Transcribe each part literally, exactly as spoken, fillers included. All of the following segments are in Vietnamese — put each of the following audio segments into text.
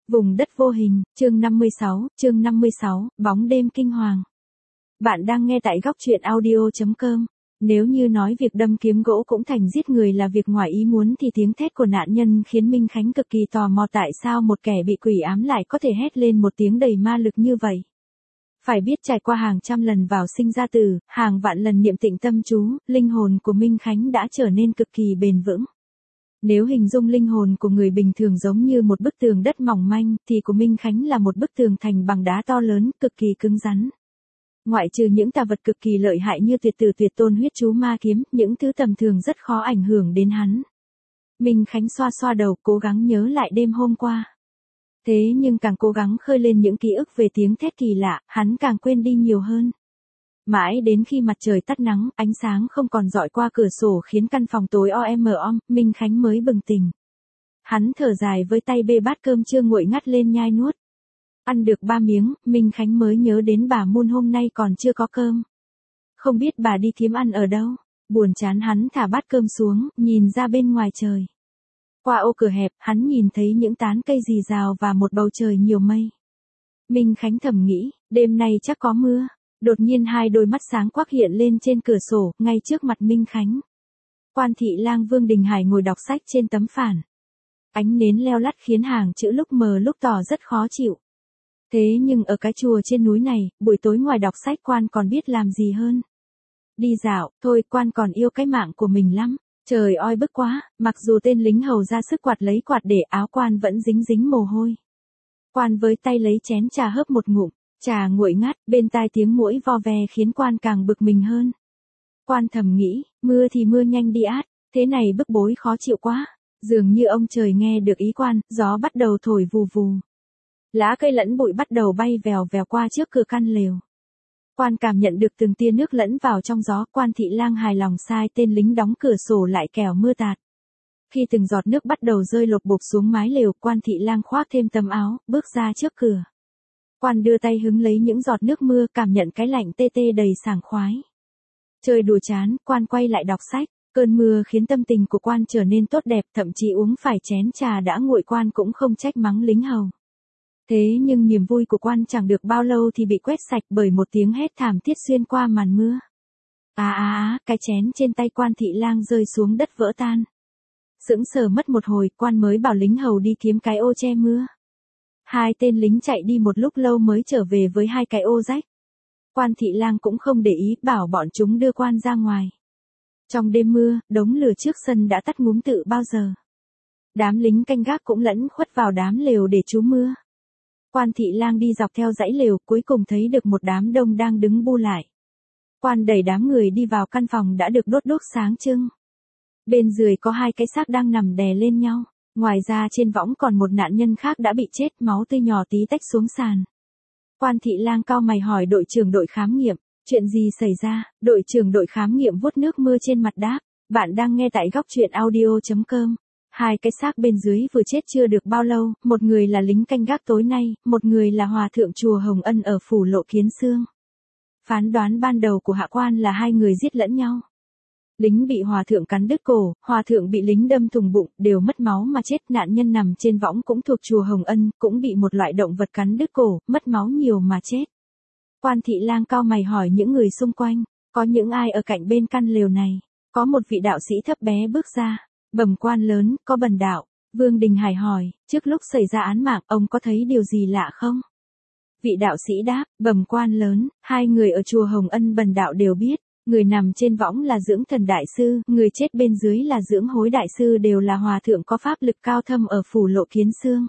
Vùng đất vô hình, chương năm mươi sáu, chương năm mươi sáu, bóng đêm kinh hoàng. Bạn đang nghe tại góc truyện audio chấm com. Nếu như nói việc đâm kiếm gỗ cũng thành giết người là việc ngoài ý muốn thì tiếng thét của nạn nhân khiến Minh Khánh cực kỳ tò mò tại sao một kẻ bị quỷ ám lại có thể hét lên một tiếng đầy ma lực như vậy. Phải biết trải qua hàng trăm lần vào sinh ra tử, hàng vạn lần niệm tịnh tâm chú, linh hồn của Minh Khánh đã trở nên cực kỳ bền vững. Nếu hình dung linh hồn của người bình thường giống như một bức tường đất mỏng manh, thì của Minh Khánh là một bức tường thành bằng đá to lớn, cực kỳ cứng rắn. Ngoại trừ những tà vật cực kỳ lợi hại như tuyệt tử tuyệt tôn huyết chú ma kiếm, những thứ tầm thường rất khó ảnh hưởng đến hắn. Minh Khánh xoa xoa đầu, cố gắng nhớ lại đêm hôm qua. Thế nhưng càng cố gắng khơi lên những ký ức về tiếng thét kỳ lạ, hắn càng quên đi nhiều hơn. Mãi đến khi mặt trời tắt nắng, ánh sáng không còn dọi qua cửa sổ khiến căn phòng tối om om, Minh Khánh mới bừng tỉnh. Hắn thở dài với tay bê bát cơm chưa nguội ngắt lên nhai nuốt. Ăn được ba miếng, Minh Khánh mới nhớ đến bà Mun hôm nay còn chưa có cơm. Không biết bà đi kiếm ăn ở đâu. Buồn chán hắn thả bát cơm xuống, nhìn ra bên ngoài trời. Qua ô cửa hẹp, hắn nhìn thấy những tán cây rì rào và một bầu trời nhiều mây. Minh Khánh thầm nghĩ, đêm nay chắc có mưa. Đột nhiên hai đôi mắt sáng quắc hiện lên trên cửa sổ, ngay trước mặt Minh Khánh. Quan thị lang Vương Đình Hải ngồi đọc sách trên tấm phản. Ánh nến leo lắt khiến hàng chữ lúc mờ lúc tỏ rất khó chịu. Thế nhưng ở cái chùa trên núi này, buổi tối ngoài đọc sách quan còn biết làm gì hơn. Đi dạo, thôi quan còn yêu cái mạng của mình lắm. Trời oi bức quá, mặc dù tên lính hầu ra sức quạt lấy quạt để áo quan vẫn dính dính mồ hôi. Quan với tay lấy chén trà hớp một ngụm. Trà nguội ngắt, bên tai tiếng muỗi vo ve khiến quan càng bực mình hơn. Quan thầm nghĩ, mưa thì mưa nhanh đi át, thế này bức bối khó chịu quá. Dường như ông trời nghe được ý quan, gió bắt đầu thổi vù vù. Lá cây lẫn bụi bắt đầu bay vèo vèo qua trước cửa căn lều. Quan cảm nhận được từng tia nước lẫn vào trong gió, Quan thị lang hài lòng sai tên lính đóng cửa sổ lại kẻo mưa tạt. Khi từng giọt nước bắt đầu rơi lộp bộp xuống mái lều, Quan thị lang khoác thêm tấm áo, bước ra trước cửa. Quan đưa tay hứng lấy những giọt nước mưa, cảm nhận cái lạnh tê tê đầy sảng khoái. Chơi đùa chán, Quan quay lại đọc sách. Cơn mưa khiến tâm tình của Quan trở nên tốt đẹp, thậm chí uống phải chén trà đã nguội Quan cũng không trách mắng lính hầu. Thế nhưng niềm vui của Quan chẳng được bao lâu thì bị quét sạch bởi một tiếng hét thảm thiết xuyên qua màn mưa. À à à, cái chén trên tay Quan thị lang rơi xuống đất vỡ tan. Sững sờ mất một hồi, Quan mới bảo lính hầu đi kiếm cái ô che mưa. Hai tên lính chạy đi một lúc lâu mới trở về với hai cái ô rách. Quan thị lang cũng không để ý, bảo bọn chúng đưa Quan ra ngoài. Trong đêm mưa, đống lửa trước sân đã tắt ngúm tự bao giờ. Đám lính canh gác cũng lẫn khuất vào đám lều để trú mưa. Quan thị lang đi dọc theo dãy lều, cuối cùng thấy được một đám đông đang đứng bu lại. Quan đẩy đám người đi vào căn phòng đã được đốt đuốc sáng trưng. Bên dưới có hai cái xác đang nằm đè lên nhau. Ngoài ra trên võng còn một nạn nhân khác đã bị chết, máu tươi nhỏ tí tách xuống sàn. Quan thị lang cau mày hỏi đội trưởng đội khám nghiệm, chuyện gì xảy ra? Đội trưởng đội khám nghiệm vuốt nước mưa trên mặt đáp, bạn đang nghe tại góc truyện audio chấm com. Hai cái xác bên dưới vừa chết chưa được bao lâu, một người là lính canh gác tối nay, một người là hòa thượng chùa Hồng Ân ở phủ Lộ Kiến Xương. Phán đoán ban đầu của hạ quan là hai người giết lẫn nhau. Lính bị hòa thượng cắn đứt cổ, hòa thượng bị lính đâm thủng bụng, đều mất máu mà chết. Nạn nhân nằm trên võng cũng thuộc chùa Hồng Ân, cũng bị một loại động vật cắn đứt cổ, mất máu nhiều mà chết. Quan thị lang cau mày hỏi những người xung quanh, có những ai ở cạnh bên căn lều này? Có một vị đạo sĩ thấp bé bước ra, bẩm quan lớn, có bần đạo. Vương Đình Hải hỏi, trước lúc xảy ra án mạng, ông có thấy điều gì lạ không? Vị đạo sĩ đáp, bẩm quan lớn, hai người ở chùa Hồng Ân bần đạo đều biết. Người nằm trên võng là Dưỡng Thần Đại Sư, người chết bên dưới là Dưỡng Hối Đại Sư, đều là hòa thượng có pháp lực cao thâm ở phủ Lộ Kiến Xương.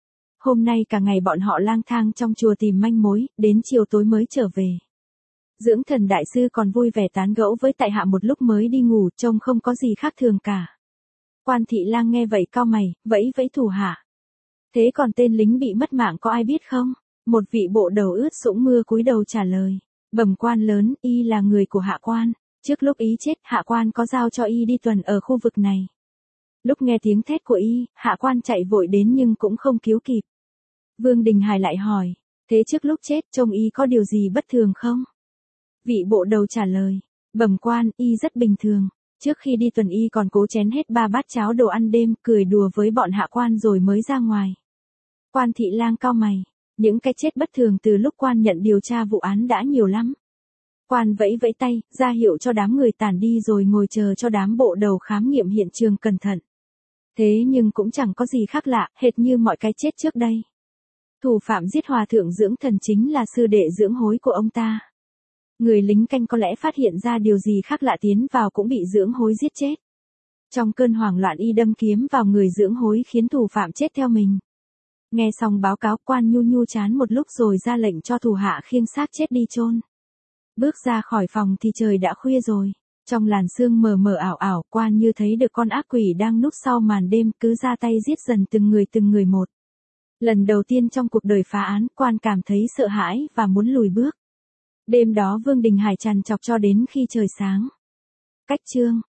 Hôm nay cả ngày bọn họ lang thang trong chùa tìm manh mối, đến chiều tối mới trở về. Dưỡng Thần Đại Sư còn vui vẻ tán gẫu với tại hạ một lúc mới đi ngủ, trông không có gì khác thường cả. Quan thị lang nghe vậy cau mày, vẫy vẫy thủ hạ. Thế còn tên lính bị mất mạng có ai biết không? Một vị bộ đầu ướt sũng mưa cúi đầu trả lời. Bẩm quan lớn, y là người của hạ quan. Trước lúc y chết, hạ quan có giao cho y đi tuần ở khu vực này. Lúc nghe tiếng thét của y, hạ quan chạy vội đến nhưng cũng không cứu kịp. Vương Đình Hải lại hỏi, thế trước lúc chết trông y có điều gì bất thường không? Vị bộ đầu trả lời, bẩm quan, y rất bình thường. Trước khi đi tuần y còn cố chén hết ba bát cháo đồ ăn đêm, cười đùa với bọn hạ quan rồi mới ra ngoài. Quan thị lang cau mày. Những cái chết bất thường từ lúc quan nhận điều tra vụ án đã nhiều lắm. Quan vẫy vẫy tay, ra hiệu cho đám người tản đi rồi ngồi chờ cho đám bộ đầu khám nghiệm hiện trường cẩn thận. Thế nhưng cũng chẳng có gì khác lạ, hệt như mọi cái chết trước đây. Thủ phạm giết hòa thượng dưỡng thần chính là sư đệ dưỡng hối của ông ta. Người lính canh có lẽ phát hiện ra điều gì khác lạ tiến vào cũng bị dưỡng hối giết chết. Trong cơn hoảng loạn y đâm kiếm vào người dưỡng hối khiến thủ phạm chết theo mình. Nghe xong báo cáo, quan nhu nhu chán một lúc rồi ra lệnh cho thủ hạ khiêng xác chết đi chôn. Bước ra khỏi phòng thì trời đã khuya rồi. Trong làn sương mờ mờ ảo ảo, quan như thấy được con ác quỷ đang núp sau màn đêm, cứ ra tay giết dần từng người từng người một. Lần đầu tiên trong cuộc đời phá án, quan cảm thấy sợ hãi và muốn lùi bước. Đêm đó Vương Đình Hải trằn trọc cho đến khi trời sáng. Cách chương